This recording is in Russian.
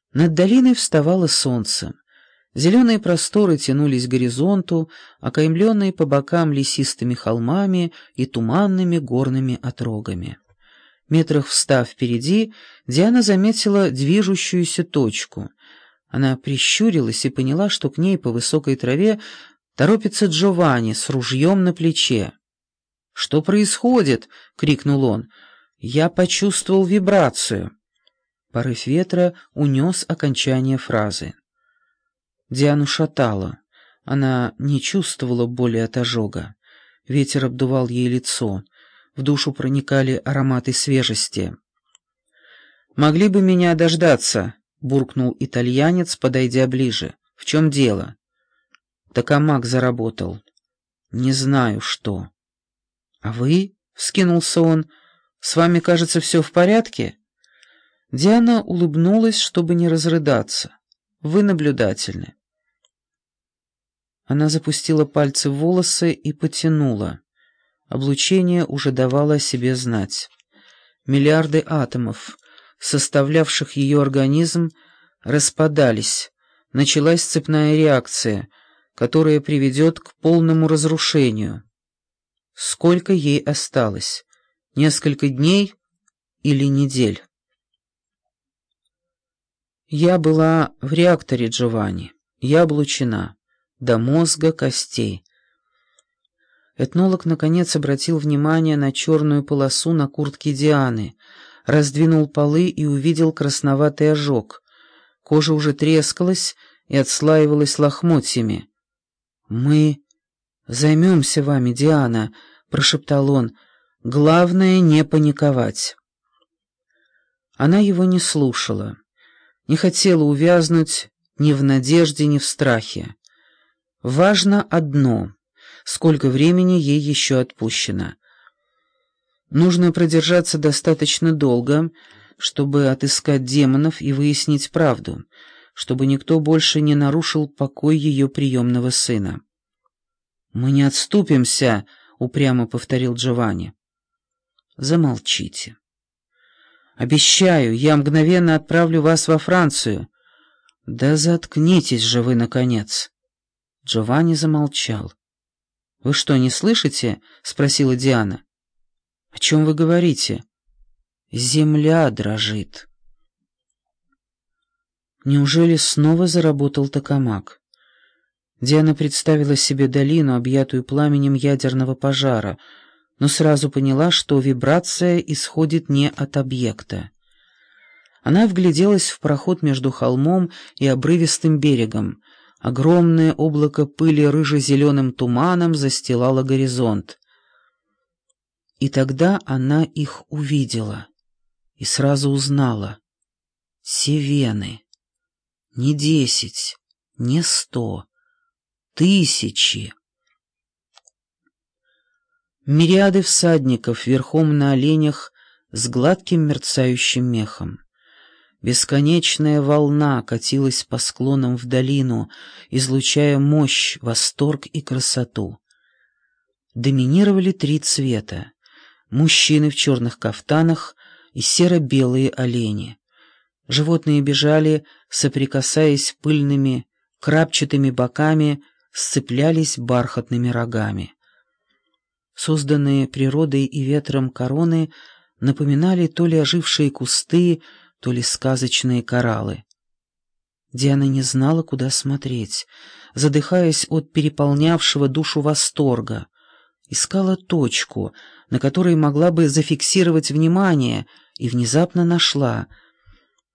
Над долиной вставало солнце. Зеленые просторы тянулись к горизонту, окаймленные по бокам лесистыми холмами и туманными горными отрогами. Метрах в 100 впереди Диана заметила движущуюся точку. Она прищурилась и поняла, что к ней по высокой траве торопится Джованни с ружьем на плече. «Что происходит?» — крикнул он. «Я почувствовал вибрацию». Порыв ветра унес окончание фразы. Диану шатало. Она не чувствовала боли от ожога. Ветер обдувал ей лицо. В душу проникали ароматы свежести. «Могли бы меня дождаться», — буркнул итальянец, подойдя ближе. «В чем дело?» Токамак заработал. «Не знаю, что». «А вы?» — вскинулся он. «С вами, кажется, все в порядке?» Диана улыбнулась, чтобы не разрыдаться. «Вы наблюдательны». Она запустила пальцы в волосы и потянула. Облучение уже давало о себе знать. Миллиарды атомов, составлявших ее организм, распадались. Началась цепная реакция, которая приведет к полному разрушению. Сколько ей осталось? Несколько дней или недель? Я была в реакторе, Джованни. Я облучена. До мозга костей. Этнолог, наконец, обратил внимание на черную полосу на куртке Дианы, раздвинул полы и увидел красноватый ожог. Кожа уже трескалась и отслаивалась лохмотьями. «Мы займемся вами, Диана», — прошептал он. «Главное — не паниковать». Она его не слушала, не хотела увязнуть ни в надежде, ни в страхе. Важно одно — сколько времени ей еще отпущено. Нужно продержаться достаточно долго, чтобы отыскать демонов и выяснить правду, чтобы никто больше не нарушил покой ее приемного сына. «Мы не отступимся», — упрямо повторил Джованни. «Замолчите. Обещаю, я мгновенно отправлю вас во Францию». «Да заткнитесь же вы, наконец». Джованни замолчал. «Вы что, не слышите?» — спросила Диана. «О чем вы говорите?» «Земля дрожит». Неужели снова заработал токамак? Диана представила себе долину, объятую пламенем ядерного пожара, но сразу поняла, что вибрация исходит не от объекта. Она вгляделась в проход между холмом и обрывистым берегом. Огромное облако пыли рыже-зеленым туманом застилало горизонт. И тогда она их увидела и сразу узнала. Севены. Не 10, не 100, тысячи. Мириады всадников верхом на оленях с гладким мерцающим мехом. Бесконечная волна катилась по склонам в долину, излучая мощь, восторг и красоту. Доминировали 3 цвета: мужчины в черных кафтанах и серо-белые олени. Животные бежали, соприкасаясь пыльными, крапчатыми боками, сцеплялись бархатными рогами. Созданные природой и ветром короны напоминали то ли ожившие кусты, то ли сказочные кораллы. Диана не знала, куда смотреть, задыхаясь от переполнявшего душу восторга. Искала точку, на которой могла бы зафиксировать внимание, и внезапно нашла —